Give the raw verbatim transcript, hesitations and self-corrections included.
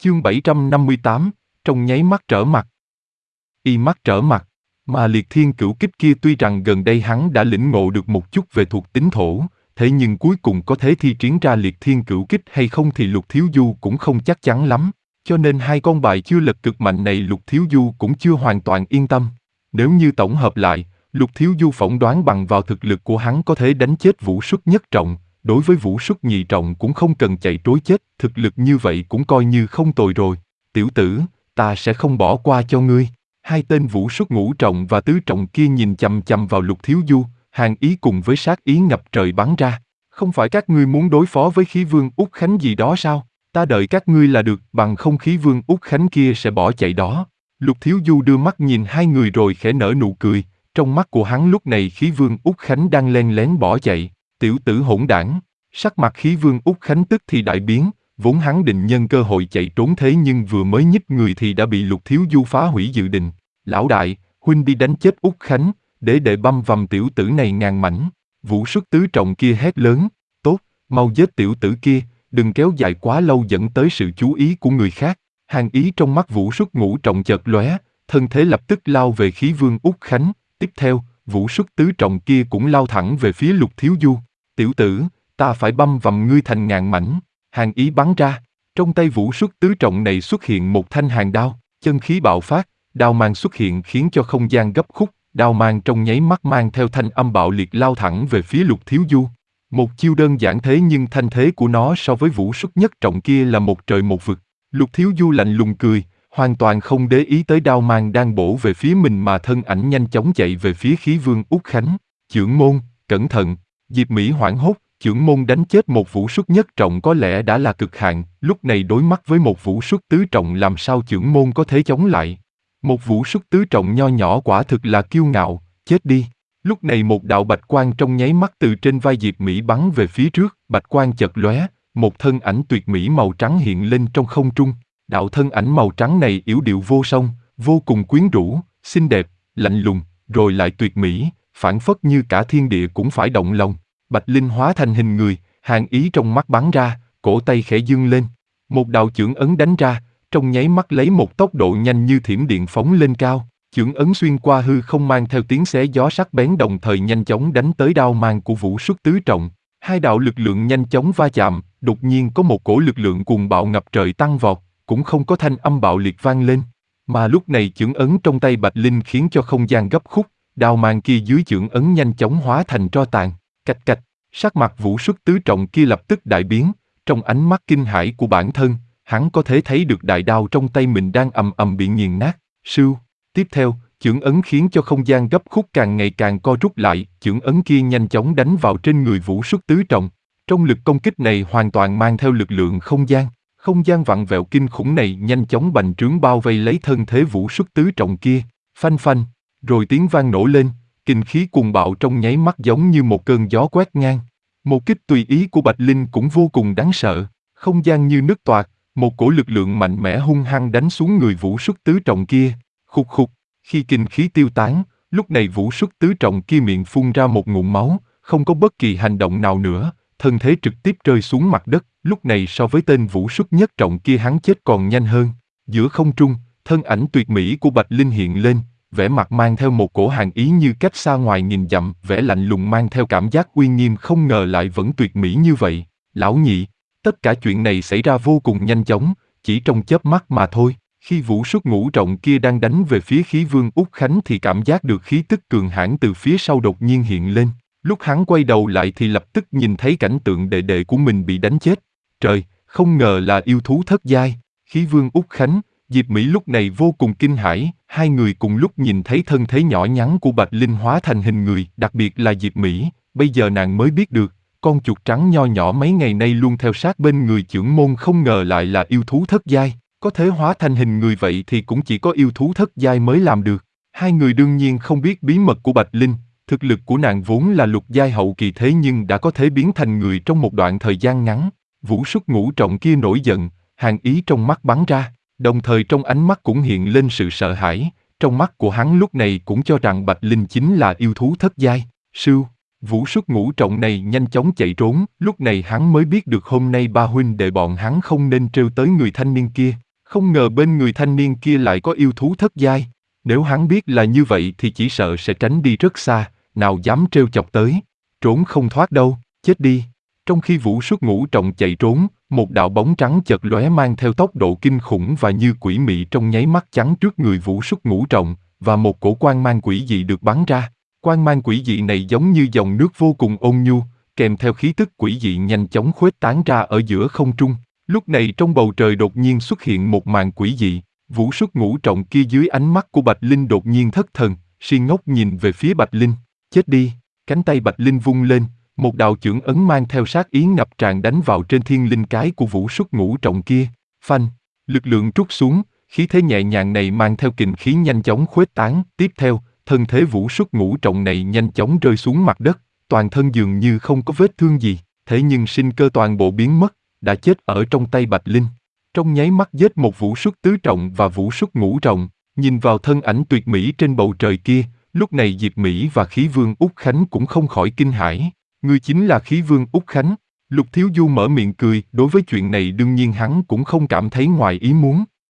Chương bảy trăm năm mươi tám, trong nháy mắt trở mặt. Y mắt trở mặt, mà liệt thiên cửu kích kia tuy rằng gần đây hắn đã lĩnh ngộ được một chút về thuộc tính thổ, thế nhưng cuối cùng có thể thi triển ra liệt thiên cửu kích hay không thì Lục Thiếu Du cũng không chắc chắn lắm, cho nên hai con bài chưa lật cực mạnh này Lục Thiếu Du cũng chưa hoàn toàn yên tâm. Nếu như tổng hợp lại, Lục Thiếu Du phỏng đoán bằng vào thực lực của hắn có thể đánh chết Vũ Xuất nhất trọng, đối với Vũ Xuất nhị trọng cũng không cần chạy trối chết, thực lực như vậy cũng coi như không tồi rồi. Tiểu tử, ta sẽ không bỏ qua cho ngươi. Hai tên Vũ Xuất ngũ trọng và tứ trọng kia nhìn chằm chằm vào Lục Thiếu Du, hàn ý cùng với sát ý ngập trời bắn ra. Không phải các ngươi muốn đối phó với Khí Vương Út Khánh gì đó sao? Ta đợi các ngươi là được, bằng không Khí Vương Út Khánh kia sẽ bỏ chạy đó. Lục Thiếu Du đưa mắt nhìn hai người rồi khẽ nở nụ cười, trong mắt của hắn lúc này Khí Vương Út Khánh đang len lén bỏ chạy. Tiểu tử hỗn đảng, sắc mặt Khí Vương Út Khánh tức thì đại biến, vốn hắn định nhân cơ hội chạy trốn thế nhưng vừa mới nhích người thì đã bị Lục Thiếu Du phá hủy dự định. Lão đại, huynh đi đánh chết Út Khánh, để đệ băm vằm tiểu tử này ngàn mảnh. Vũ Xuất tứ trọng kia hét lớn, tốt, mau giết tiểu tử kia, đừng kéo dài quá lâu dẫn tới sự chú ý của người khác. Hàn ý trong mắt Vũ Xuất ngũ trọng chợt lóe, thân thế lập tức lao về Khí Vương Út Khánh. Tiếp theo, Vũ Xuất tứ trọng kia cũng lao thẳng về phía Lục Thiếu Du. Tiểu tử, ta phải băm vằm ngươi thành ngàn mảnh. Hàn ý bắn ra, trong tay Vũ Xuất tứ trọng này xuất hiện một thanh hàn đao, chân khí bạo phát, đao mang xuất hiện khiến cho không gian gấp khúc, đao mang trong nháy mắt mang theo thanh âm bạo liệt lao thẳng về phía Lục Thiếu Du. Một chiêu đơn giản thế nhưng thanh thế của nó so với Vũ Xuất nhất trọng kia là một trời một vực. Lục Thiếu Du lạnh lùng cười, hoàn toàn không để ý tới đao mang đang bổ về phía mình mà thân ảnh nhanh chóng chạy về phía Khí Vương Út Khánh. Chưởng môn, cẩn thận! Diệp Mỹ hoảng hốt, chưởng môn đánh chết một Vũ Xuất nhất trọng có lẽ đã là cực hạn, lúc này đối mặt với một Vũ Xuất tứ trọng làm sao chưởng môn có thể chống lại. Một Vũ Xuất tứ trọng nho nhỏ quả thực là kiêu ngạo, chết đi. Lúc này một đạo bạch quang trong nháy mắt từ trên vai Diệp Mỹ bắn về phía trước, bạch quang chợt lóe, một thân ảnh tuyệt mỹ màu trắng hiện lên trong không trung. Đạo thân ảnh màu trắng này yểu điệu vô song, vô cùng quyến rũ, xinh đẹp, lạnh lùng, rồi lại tuyệt mỹ, phảng phất như cả thiên địa cũng phải động lòng. Bạch Linh hóa thành hình người, hàn ý trong mắt bắn ra, cổ tay khẽ dương lên. Một đạo chưởng ấn đánh ra, trong nháy mắt lấy một tốc độ nhanh như thiểm điện phóng lên cao. Chưởng ấn xuyên qua hư không mang theo tiếng xé gió sắc bén đồng thời nhanh chóng đánh tới đao mang của Vũ Xuất tứ trọng. Hai đạo lực lượng nhanh chóng va chạm, đột nhiên có một cổ lực lượng cuồng bạo ngập trời tăng vọt, cũng không có thanh âm bạo liệt vang lên. Mà lúc này chưởng ấn trong tay Bạch Linh khiến cho không gian gấp khúc, đao mang kia dưới chưởng ấn nhanh chóng hóa thành tro tàn. Cạch cạch, sắc mặt Vũ Xuất tứ trọng kia lập tức đại biến, trong ánh mắt kinh hãi của bản thân, hắn có thể thấy được đại đao trong tay mình đang ầm ầm bị nghiền nát. Sưu. Tiếp theo, chưởng ấn khiến cho không gian gấp khúc càng ngày càng co rút lại, chưởng ấn kia nhanh chóng đánh vào trên người Vũ Xuất tứ trọng. Trong lực công kích này hoàn toàn mang theo lực lượng không gian, không gian vặn vẹo kinh khủng này nhanh chóng bành trướng bao vây lấy thân thế Vũ Xuất tứ trọng kia. Phanh phanh, rồi tiếng vang nổ lên, kinh khí cuồng bạo trong nháy mắt giống như một cơn gió quét ngang. Một kích tùy ý của Bạch Linh cũng vô cùng đáng sợ, không gian như nứt toạc, một cổ lực lượng mạnh mẽ hung hăng đánh xuống người Vũ Xuất tứ trọng kia. Khục khục, khi kinh khí tiêu tán, lúc này Vũ Xuất tứ trọng kia miệng phun ra một ngụm máu, không có bất kỳ hành động nào nữa, thân thế trực tiếp rơi xuống mặt đất. Lúc này so với tên Vũ Xuất nhất trọng kia hắn chết còn nhanh hơn. Giữa không trung, thân ảnh tuyệt mỹ của Bạch Linh hiện lên, vẻ mặt mang theo một cổ hàn ý như cách xa ngoài nghìn dặm, vẻ lạnh lùng mang theo cảm giác uy nghiêm không ngờ lại vẫn tuyệt mỹ như vậy. Lão nhị, tất cả chuyện này xảy ra vô cùng nhanh chóng, chỉ trong chớp mắt mà thôi. Khi Vũ Xuất ngũ trọng kia đang đánh về phía Khí Vương Út Khánh thì cảm giác được khí tức cường hãn từ phía sau đột nhiên hiện lên. Lúc hắn quay đầu lại thì lập tức nhìn thấy cảnh tượng đệ đệ của mình bị đánh chết. Trời, không ngờ là yêu thú thất giai. Khí Vương Út Khánh, Diệp Mỹ lúc này vô cùng kinh hãi, hai người cùng lúc nhìn thấy thân thế nhỏ nhắn của Bạch Linh hóa thành hình người, đặc biệt là Diệp Mỹ, bây giờ nàng mới biết được, con chuột trắng nho nhỏ mấy ngày nay luôn theo sát bên người chưởng môn không ngờ lại là yêu thú thất giai. Có thể hóa thành hình người vậy thì cũng chỉ có yêu thú thất giai mới làm được. Hai người đương nhiên không biết bí mật của Bạch Linh, thực lực của nàng vốn là lục giai hậu kỳ thế nhưng đã có thể biến thành người trong một đoạn thời gian ngắn. Vũ Xuất ngũ trọng kia nổi giận, hàn ý trong mắt bắn ra, đồng thời trong ánh mắt cũng hiện lên sự sợ hãi, trong mắt của hắn lúc này cũng cho rằng Bạch Linh chính là yêu thú thất giai. Sưu, Vũ Xuất ngũ trọng này nhanh chóng chạy trốn, lúc này hắn mới biết được hôm nay ba huynh đệ bọn hắn không nên trêu tới người thanh niên kia. Không ngờ bên người thanh niên kia lại có yêu thú thất giai. Nếu hắn biết là như vậy thì chỉ sợ sẽ tránh đi rất xa, nào dám trêu chọc tới. Trốn không thoát đâu, chết đi. Trong khi Vũ Xuất Ngũ Trọng chạy trốn, một đạo bóng trắng chợt lóe mang theo tốc độ kinh khủng và như quỷ mị trong nháy mắt chắn trước người Vũ Xuất Ngũ Trọng, và một cổ quang mang quỷ dị được bắn ra. Quang mang quỷ dị này giống như dòng nước vô cùng ôn nhu, kèm theo khí tức quỷ dị nhanh chóng khuếch tán ra ở giữa không trung. Lúc này trong bầu trời đột nhiên xuất hiện một màn quỷ dị, Vũ Xuất Ngũ Trọng kia dưới ánh mắt của Bạch Linh đột nhiên thất thần, si ngốc nhìn về phía Bạch Linh. Chết đi! Cánh tay Bạch Linh vung lên, một đạo chưởng ấn mang theo sát ý ngập tràn đánh vào trên thiên linh cái của Vũ Xuất Ngũ Trọng kia. Phanh! Lực lượng trút xuống, khí thế nhẹ nhàng này mang theo kình khí nhanh chóng khuếch tán. Tiếp theo, thân thế Vũ Xuất Ngũ Trọng này nhanh chóng rơi xuống mặt đất, toàn thân dường như không có vết thương gì, thế nhưng sinh cơ toàn bộ biến mất, đã chết ở trong tay Bạch Linh. Trong nháy mắt giết một Vũ Xuất Tứ Trọng và Vũ Xuất Ngũ Trọng, nhìn vào thân ảnh tuyệt mỹ trên bầu trời kia, lúc này Diệp Mỹ và Khí Vương Úc Khánh cũng không khỏi kinh hãi. Ngươi chính là Khí Vương Úc Khánh. Lục Thiếu Du mở miệng cười, đối với chuyện này đương nhiên hắn cũng không cảm thấy ngoài ý muốn.